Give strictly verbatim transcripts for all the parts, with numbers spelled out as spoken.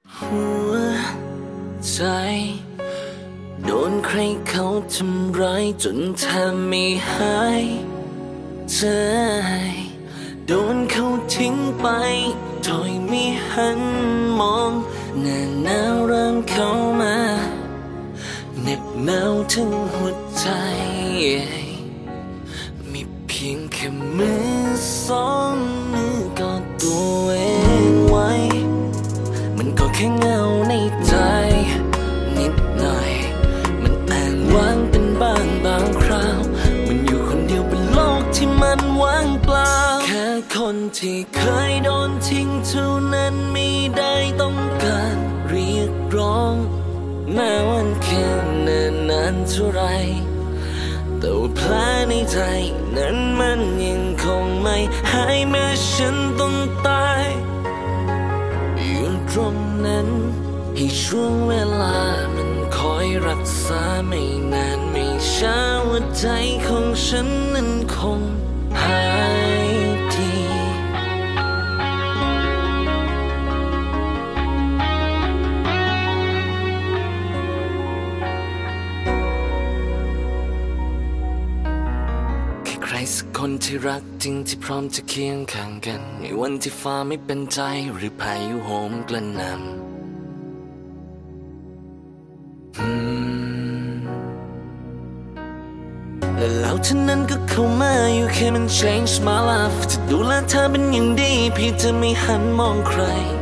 หัวใจโดนใครเขาทำร้ายจนแทบไม่หายใจโดนเขาทิ้งไปโดยไม่หันมองหน้าหนาวเริ่มเข้ามาเหน็บหนาวถึงหัวใจมีเพียงแค่มือสองมือกอดตัวเองไว้มันก็แค่เงาในใจนิดหน่อยมันอ้างว้างเป็นบางบางคราวมันอยู่คนเดียวบนโลกที่มันว่างเปล่าแค่คนที่เคยโดนทิ้งเท่านั้นไม่ได้ต้องการเรียกร้องแม้วันแค่เนิ่นนานเท่าไรแต่ว่าแผลในใจนั้นมันยังคงไม่หายแม้ฉันต้องตายอยู่ตรงนั้นให้ช่วงเวลามันคอยรักษาไม่นานไม่ช้าหัวใจของฉันนั้นคงหายดีใครสักคนที่รักจริงที่พร้อมจะเคียงข้างกันในวันที่ฟ้าไม่เป็นใจหรือพายุโหมกระหน่ำและแล้วเท่านั้นก็เข้ามาอยู่แค่มัน change my life จะดูแลเธอเป็นอย่างดีพี่จะไม่หันมองใคร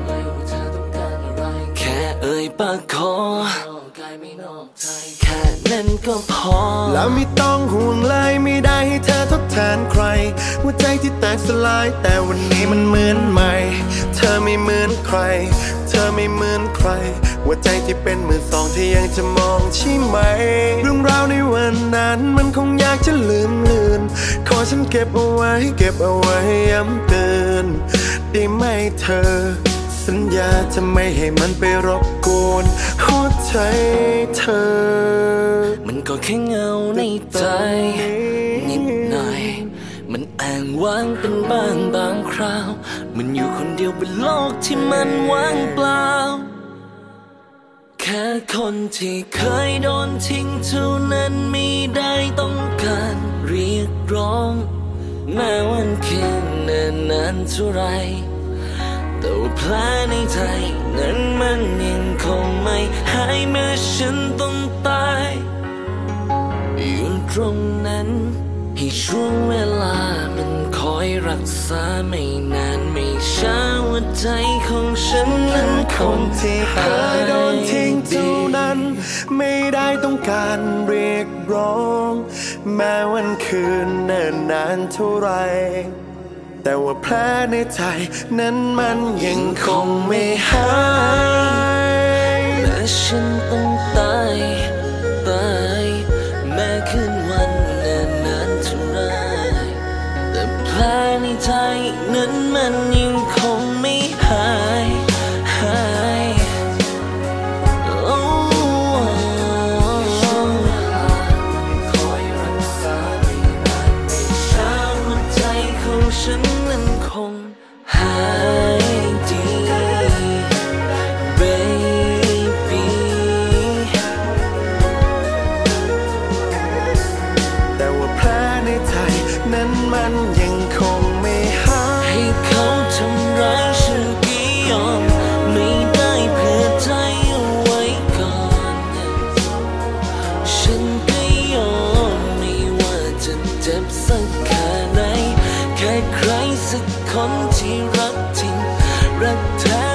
แค่เอ่ยปากขอแค่นั้นก็พอแล้วไม่ต้องห่วงเลยไม่ได้ให้เธอทดแทนใครหัวใจที่แตกสลายแต่วันนี้มันเหมือนใหม่เธอไม่เหมือนใครเธอไม่เหมือนใครหัวใจที่เป็นมือสองที่ยังจะมองใช่ไหมเรื่องราวในวันนั้นมันคงอยากจะลืมเลือนขอฉันเก็บเอาไว้เก็บเอาไว้ย้ำเตือนได้ไหมเธอสัญญาจะไม่ให้มันไปรบกวนหัวใจเธอมันก็แค่เงาในใจนิดหน่อยมันอ้างว้างเป็นบางบางคราวมันอยู่คนเดียวบนโลกที่มันว่างเปล่าแค่คนที่เคยโดนทิ้งเท่านั้นไม่ได้ต้องการเรียกร้องแม้วันแค่เนิ่นนานเท่าไรแต่ว่าแผลในใจนั้นมันยังคงไม่หายแม้ฉันต้องตายอยู่ตรงนั้นให้ช่วงเวลามันคอยรักษาไม่นานไม่ช้าหัวใจของฉันนั้นคงที่เคยโดนทิ้งเท่านั้นไม่ได้ต้องการเรียกร้องแม้วันคืนเนิ่นนานเท่าไรแต่ว่าแผลในใจนั้นมันยังคงไม่หายแม้ฉันต้องตายตายแม้คืนวันเนิ่นนานเท่าไรแต่แผลในใจนั้นมันยังคงไม่หายหายฉันนั้นคงหายดี baby แต่ว่าแผลในใจนั้นมันยังคงไม่หายให้เขาทำร้ายฉันกี่ยอมไม่ได้เพื่อใจเอาไว้ก่อนฉันก็ยอมไม่ว่าจะเจ็บสักแค่ไหนแค่ใครสักคนที่รักจริงรักแท้